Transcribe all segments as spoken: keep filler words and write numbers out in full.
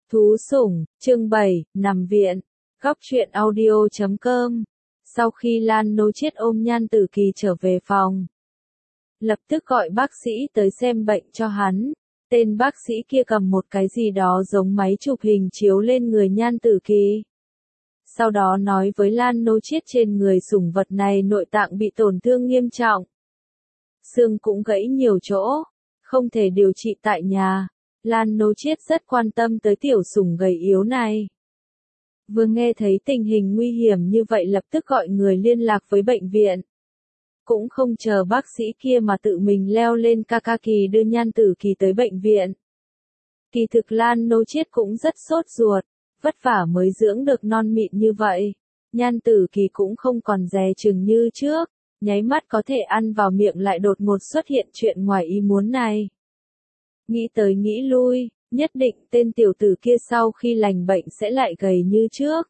Thú sủng, chương bảy, nằm viện. Góc truyện audio chấm com. Sau khi Lan Nô Chiết ôm Nhan Tử Kỳ trở về phòng, lập tức gọi bác sĩ tới xem bệnh cho hắn. Tên bác sĩ kia cầm một cái gì đó giống máy chụp hình chiếu lên người Nhan Tử Kỳ. Sau đó nói với Lan Nô Chiết trên người sủng vật này nội tạng bị tổn thương nghiêm trọng. Xương cũng gãy nhiều chỗ, không thể điều trị tại nhà. Lan Nô Chiết rất quan tâm tới tiểu sủng gầy yếu này. Vừa nghe thấy tình hình nguy hiểm như vậy lập tức gọi người liên lạc với bệnh viện. Cũng không chờ bác sĩ kia mà tự mình leo lên Kakaki đưa Nhan Tử Kỳ tới bệnh viện. Kỳ thực Lan Nô Chiết cũng rất sốt ruột, vất vả mới dưỡng được non mịn như vậy. Nhan Tử Kỳ cũng không còn dè chừng như trước, nháy mắt có thể ăn vào miệng lại đột ngột xuất hiện chuyện ngoài ý muốn này. Nghĩ tới nghĩ lui, nhất định tên tiểu tử kia sau khi lành bệnh sẽ lại gầy như trước.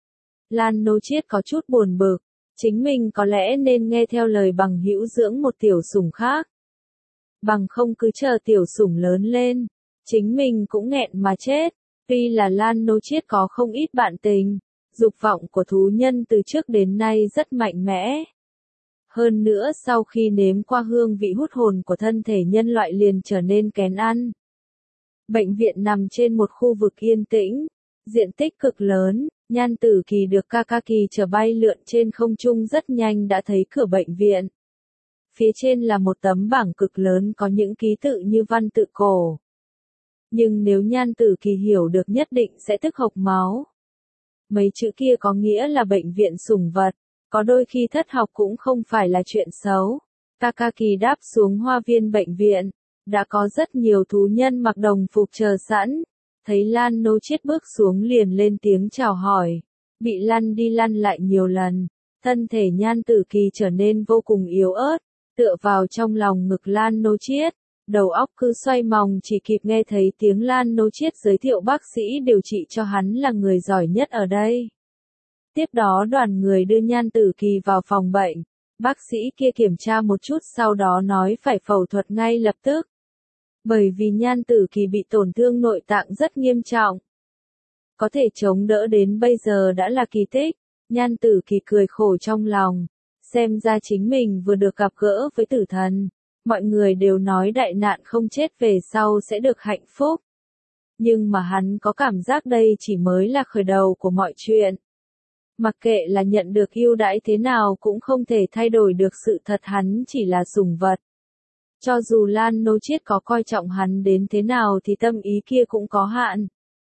Lan Nô Chiết có chút buồn bực, chính mình có lẽ nên nghe theo lời bằng hữu dưỡng một tiểu sủng khác. Bằng không cứ chờ tiểu sủng lớn lên, chính mình cũng nghẹn mà chết. Tuy là Lan Nô Chiết có không ít bạn tình, dục vọng của thú nhân từ trước đến nay rất mạnh mẽ. Hơn nữa sau khi nếm qua hương vị hút hồn của thân thể nhân loại liền trở nên kén ăn. Bệnh viện nằm trên một khu vực yên tĩnh, diện tích cực lớn, Nhan Tử Kỳ được Kakaki chở bay lượn trên không trung rất nhanh đã thấy cửa bệnh viện. Phía trên là một tấm bảng cực lớn có những ký tự như văn tự cổ. Nhưng nếu Nhan Tử Kỳ hiểu được nhất định sẽ tức hộc máu. Mấy chữ kia có nghĩa là bệnh viện sủng vật. Có đôi khi thất học cũng không phải là chuyện xấu. Kakaki đáp xuống hoa viên bệnh viện. Đã có rất nhiều thú nhân mặc đồng phục chờ sẵn. Thấy Lan Nô Chiết bước xuống liền lên tiếng chào hỏi. Bị lăn đi lăn lại nhiều lần. Thân thể Nhan Tử Kỳ trở nên vô cùng yếu ớt. Tựa vào trong lòng ngực Lan Nô Chiết. Đầu óc cứ xoay mòng chỉ kịp nghe thấy tiếng Lan Nô Chiết giới thiệu bác sĩ điều trị cho hắn là người giỏi nhất ở đây. Tiếp đó đoàn người đưa Nhan Tử Kỳ vào phòng bệnh. Bác sĩ kia kiểm tra một chút sau đó nói phải phẫu thuật ngay lập tức. Bởi vì Nhan Tử Kỳ bị tổn thương nội tạng rất nghiêm trọng. Có thể chống đỡ đến bây giờ đã là kỳ tích. Nhan Tử Kỳ cười khổ trong lòng. Xem ra chính mình vừa được gặp gỡ với tử thần. Mọi người đều nói đại nạn không chết về sau sẽ được hạnh phúc. Nhưng mà hắn có cảm giác đây chỉ mới là khởi đầu của mọi chuyện. Mặc kệ là nhận được ưu đãi thế nào cũng không thể thay đổi được sự thật hắn chỉ là sủng vật. Cho dù Lan Nô Chiết có coi trọng hắn đến thế nào thì tâm ý kia cũng có hạn.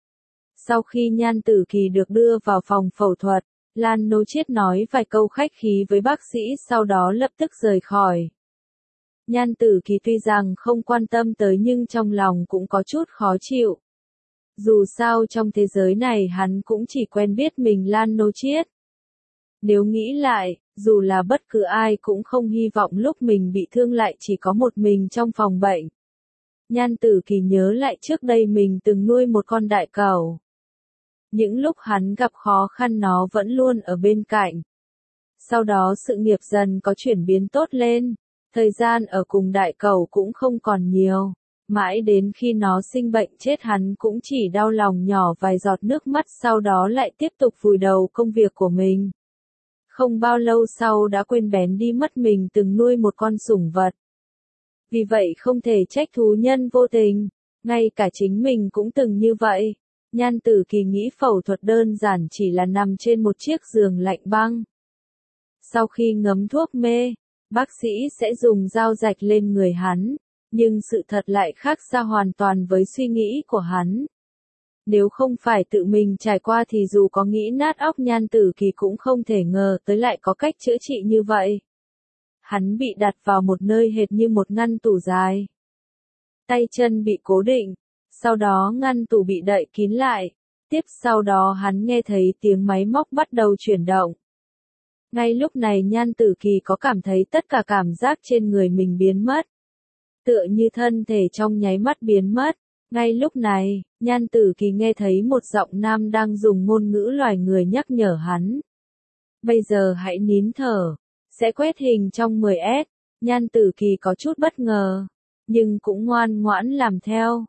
Sau khi Nhan Tử Kỳ được đưa vào phòng phẫu thuật, Lan Nô Chiết nói vài câu khách khí với bác sĩ sau đó lập tức rời khỏi. Nhan Tử Kỳ tuy rằng không quan tâm tới nhưng trong lòng cũng có chút khó chịu. Dù sao trong thế giới này hắn cũng chỉ quen biết mình Lan Nô Chiết. Nếu nghĩ lại, dù là bất cứ ai cũng không hy vọng lúc mình bị thương lại chỉ có một mình trong phòng bệnh. Nhan Tử Kỳ nhớ lại trước đây mình từng nuôi một con đại cẩu. Những lúc hắn gặp khó khăn nó vẫn luôn ở bên cạnh. Sau đó sự nghiệp dần có chuyển biến tốt lên. Thời gian ở cùng đại cẩu cũng không còn nhiều. Mãi đến khi nó sinh bệnh chết hắn cũng chỉ đau lòng nhỏ vài giọt nước mắt sau đó lại tiếp tục vùi đầu công việc của mình. Không bao lâu sau đã quên bén đi mất mình từng nuôi một con sủng vật. Vì vậy không thể trách thú nhân vô tình. Ngay cả chính mình cũng từng như vậy. Nhan Tử Kỳ nghĩ phẫu thuật đơn giản chỉ là nằm trên một chiếc giường lạnh băng. Sau khi ngấm thuốc mê, bác sĩ sẽ dùng dao rạch lên người hắn. Nhưng sự thật lại khác xa hoàn toàn với suy nghĩ của hắn. Nếu không phải tự mình trải qua thì dù có nghĩ nát óc Nhan Tử Kỳ cũng không thể ngờ tới lại có cách chữa trị như vậy. Hắn bị đặt vào một nơi hệt như một ngăn tủ dài. Tay chân bị cố định, sau đó ngăn tủ bị đậy kín lại. Tiếp sau đó hắn nghe thấy tiếng máy móc bắt đầu chuyển động. Ngay lúc này Nhan Tử Kỳ có cảm thấy tất cả cảm giác trên người mình biến mất. Tựa như thân thể trong nháy mắt biến mất. Ngay lúc này, Nhan Tử Kỳ nghe thấy một giọng nam đang dùng ngôn ngữ loài người nhắc nhở hắn. Bây giờ hãy nín thở, sẽ quét hình trong mười S. Nhan Tử Kỳ có chút bất ngờ, nhưng cũng ngoan ngoãn làm theo.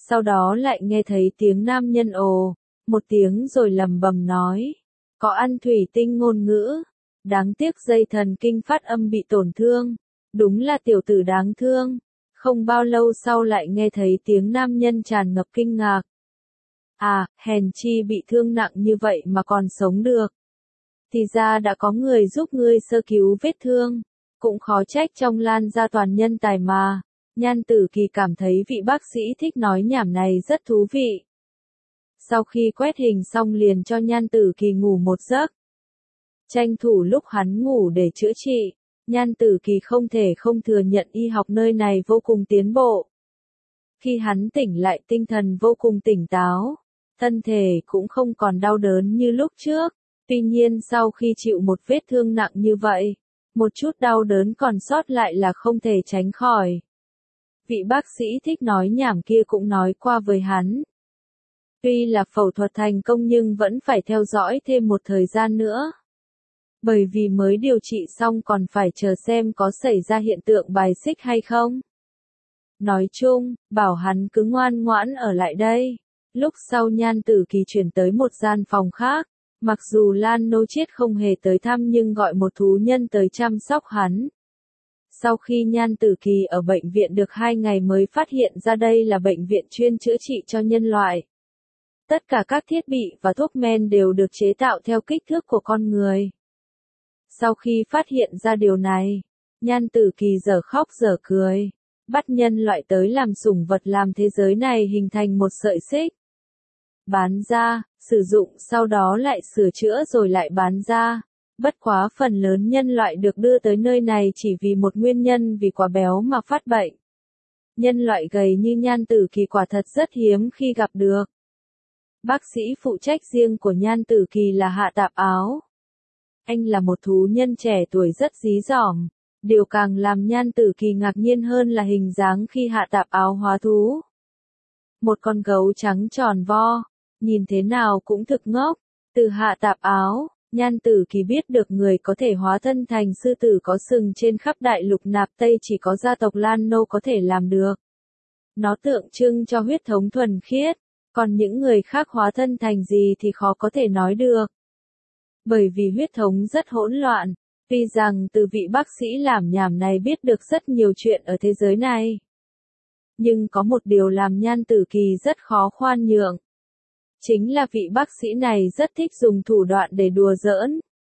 Sau đó lại nghe thấy tiếng nam nhân ồ, một tiếng rồi lầm bầm nói. Có ăn thủy tinh ngôn ngữ. Đáng tiếc dây thần kinh phát âm bị tổn thương. Đúng là tiểu tử đáng thương. Không bao lâu sau lại nghe thấy tiếng nam nhân tràn ngập kinh ngạc. À, hèn chi bị thương nặng như vậy mà còn sống được. Thì ra đã có người giúp ngươi sơ cứu vết thương. Cũng khó trách trong Lan gia toàn nhân tài mà. Nhan Tử Kỳ cảm thấy vị bác sĩ thích nói nhảm này rất thú vị. Sau khi quét hình xong liền cho Nhan Tử Kỳ ngủ một giấc. Tranh thủ lúc hắn ngủ để chữa trị. Nhan Tử Kỳ không thể không thừa nhận y học nơi này vô cùng tiến bộ. Khi hắn tỉnh lại tinh thần vô cùng tỉnh táo. Thân thể cũng không còn đau đớn như lúc trước. Tuy nhiên sau khi chịu một vết thương nặng như vậy, một chút đau đớn còn sót lại là không thể tránh khỏi. Vị bác sĩ thích nói nhảm kia cũng nói qua với hắn. Tuy là phẫu thuật thành công nhưng vẫn phải theo dõi thêm một thời gian nữa. Bởi vì mới điều trị xong còn phải chờ xem có xảy ra hiện tượng bài xích hay không. Nói chung, bảo hắn cứ ngoan ngoãn ở lại đây. Lúc sau Nhan Tử Kỳ chuyển tới một gian phòng khác. Mặc dù Lan Nô Chiết không hề tới thăm nhưng gọi một thú nhân tới chăm sóc hắn. Sau khi Nhan Tử Kỳ ở bệnh viện được hai ngày mới phát hiện ra đây là bệnh viện chuyên chữa trị cho nhân loại. Tất cả các thiết bị và thuốc men đều được chế tạo theo kích thước của con người. Sau khi phát hiện ra điều này, Nhan Tử Kỳ dở khóc dở cười, bắt nhân loại tới làm sủng vật làm thế giới này hình thành một sợi xích. Bán ra, sử dụng sau đó lại sửa chữa rồi lại bán ra. Bất quá phần lớn nhân loại được đưa tới nơi này chỉ vì một nguyên nhân vì quá béo mà phát bệnh. Nhân loại gầy như Nhan Tử Kỳ quả thật rất hiếm khi gặp được. Bác sĩ phụ trách riêng của Nhan Tử Kỳ là Hạ Tạp Áo. Anh là một thú nhân trẻ tuổi rất dí dỏm. Điều càng làm Nhan Tử Kỳ ngạc nhiên hơn là hình dáng khi Hạ Tạp Áo hóa thú. Một con gấu trắng tròn vo, nhìn thế nào cũng thực ngốc. Từ Hạ Tạp Áo, Nhan Tử Kỳ biết được người có thể hóa thân thành sư tử có sừng trên khắp đại lục Nạp Tây chỉ có gia tộc Lan Nô có thể làm được. Nó tượng trưng cho huyết thống thuần khiết, còn những người khác hóa thân thành gì thì khó có thể nói được. Bởi vì huyết thống rất hỗn loạn, tuy rằng từ vị bác sĩ làm nhảm này biết được rất nhiều chuyện ở thế giới này. Nhưng có một điều làm Nhan Tử Kỳ rất khó khoan nhượng. Chính là vị bác sĩ này rất thích dùng thủ đoạn để đùa giỡn.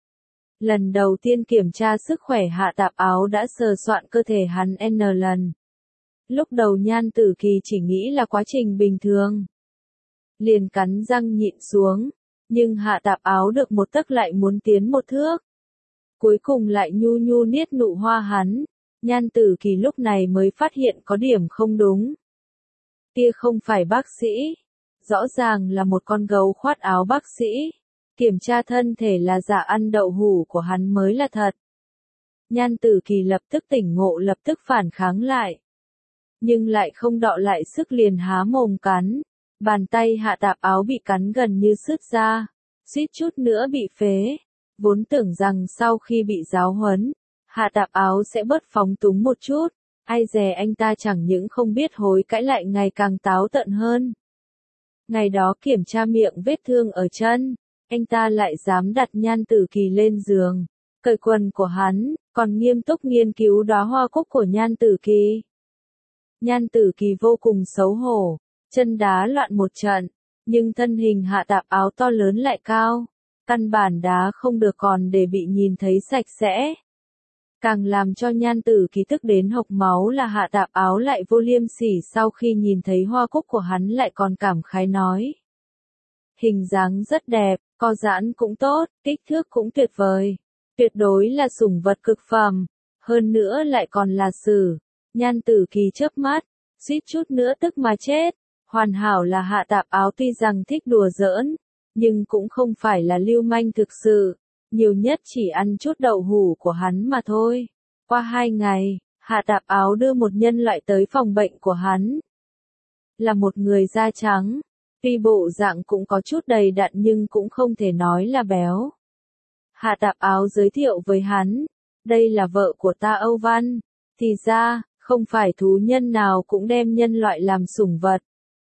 Lần đầu tiên kiểm tra sức khỏe Hạ Tạp Áo đã sờ soạn cơ thể hắn N lần. Lúc đầu Nhan Tử Kỳ chỉ nghĩ là quá trình bình thường. Liền cắn răng nhịn xuống, nhưng Hạ Tạp Áo được một tấc lại muốn tiến một thước. Cuối cùng lại nhu nhu niết nụ hoa hắn, Nhan Tử Kỳ lúc này mới phát hiện có điểm không đúng. Kia không phải bác sĩ. Rõ ràng là một con gấu khoát áo bác sĩ. Kiểm tra thân thể là giả ăn đậu hủ của hắn mới là thật. Nhan Tử Kỳ lập tức tỉnh ngộ lập tức phản kháng lại. Nhưng lại không đọ lại sức liền há mồm cắn. Bàn tay Hạ Tạp Áo bị cắn gần như sứt ra. Suýt chút nữa bị phế. Vốn tưởng rằng sau khi bị giáo huấn, Hạ Tạp Áo sẽ bớt phóng túng một chút. Ai dè anh ta chẳng những không biết hối cãi lại ngày càng táo tợn hơn. Ngày đó kiểm tra miệng vết thương ở chân, anh ta lại dám đặt Nhan Tử Kỳ lên giường, cởi quần của hắn, còn nghiêm túc nghiên cứu đóa hoa cúc của Nhan Tử Kỳ. Nhan Tử Kỳ vô cùng xấu hổ, chân đá loạn một trận, nhưng thân hình Hạ Tạp Áo to lớn lại cao, căn bản đá không được còn để bị nhìn thấy sạch sẽ. Càng làm cho Nhan Tử Kỳ tức đến hộc máu là Hạ Tạp Áo lại vô liêm sỉ sau khi nhìn thấy hoa cúc của hắn lại còn cảm khái nói. Hình dáng rất đẹp, co giãn cũng tốt, kích thước cũng tuyệt vời. Tuyệt đối là sủng vật cực phẩm, hơn nữa lại còn là sử. Nhan Tử Kỳ chớp mắt, suýt chút nữa tức mà chết. Hoàn hảo là Hạ Tạp Áo tuy rằng thích đùa giỡn, nhưng cũng không phải là lưu manh thực sự. Nhiều nhất chỉ ăn chút đậu hủ của hắn mà thôi. Qua hai ngày, Hạ Tạp Áo đưa một nhân loại tới phòng bệnh của hắn. Là một người da trắng, tuy bộ dạng cũng có chút đầy đặn nhưng cũng không thể nói là béo. Hạ Tạp Áo giới thiệu với hắn, đây là vợ của ta Âu Văn. Thì ra, không phải thú nhân nào cũng đem nhân loại làm sủng vật.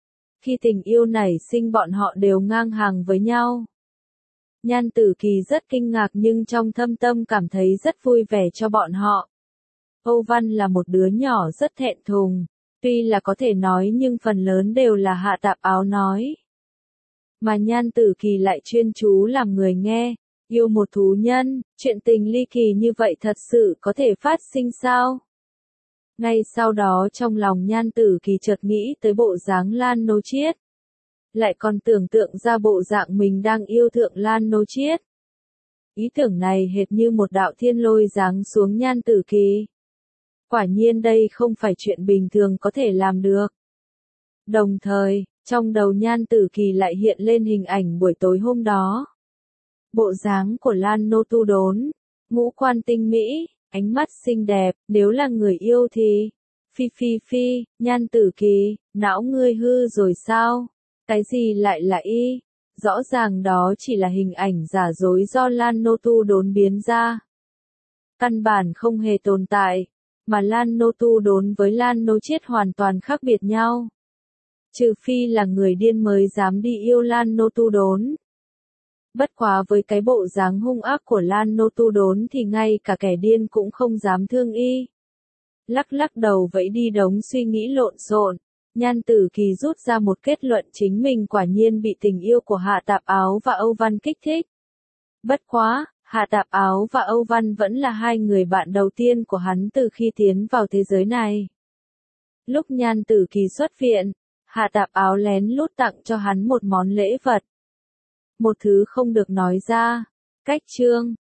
Khi tình yêu nảy sinh bọn họ đều ngang hàng với nhau. Nhan Tử Kỳ rất kinh ngạc nhưng trong thâm tâm cảm thấy rất vui vẻ cho bọn họ. Âu Văn là một đứa nhỏ rất thẹn thùng, tuy là có thể nói nhưng phần lớn đều là Hạ Tạp Áo nói. Mà Nhan Tử Kỳ lại chuyên chú làm người nghe, yêu một thú nhân, chuyện tình ly kỳ như vậy thật sự có thể phát sinh sao? Ngay sau đó trong lòng Nhan Tử Kỳ chợt nghĩ tới bộ dáng Lan Nô Chiết. Lại còn tưởng tượng ra bộ dạng mình đang yêu Thượng Lan Nô Chiết. Ý tưởng này hệt như một đạo thiên lôi giáng xuống Nhan Tử Kỳ. Quả nhiên đây không phải chuyện bình thường có thể làm được. Đồng thời, trong đầu Nhan Tử Kỳ lại hiện lên hình ảnh buổi tối hôm đó. Bộ dáng của Lan Nô Tu Đốn, ngũ quan tinh mỹ, ánh mắt xinh đẹp, nếu là người yêu thì... Phi phi phi, Nhan Tử Kỳ, não ngươi hư rồi sao? Cái gì lại là y? Rõ ràng đó chỉ là hình ảnh giả dối do Lan Nô Tu Đốn biến ra. Căn bản không hề tồn tại, mà Lan Nô Tu Đốn với Lan Nô Chiết hoàn toàn khác biệt nhau. Trừ phi là người điên mới dám đi yêu Lan Nô Tu Đốn. Bất quá với cái bộ dáng hung ác của Lan Nô Tu Đốn thì ngay cả kẻ điên cũng không dám thương y. Lắc lắc đầu vẫy đi đống suy nghĩ lộn xộn. Nhan Tử Kỳ rút ra một kết luận chính mình quả nhiên bị tình yêu của Hạ Tạp Áo và Âu Văn kích thích. Bất quá, Hạ Tạp Áo và Âu Văn vẫn là hai người bạn đầu tiên của hắn từ khi tiến vào thế giới này. Lúc Nhan Tử Kỳ xuất viện, Hạ Tạp Áo lén lút tặng cho hắn một món lễ vật. Một thứ không được nói ra. Cách chương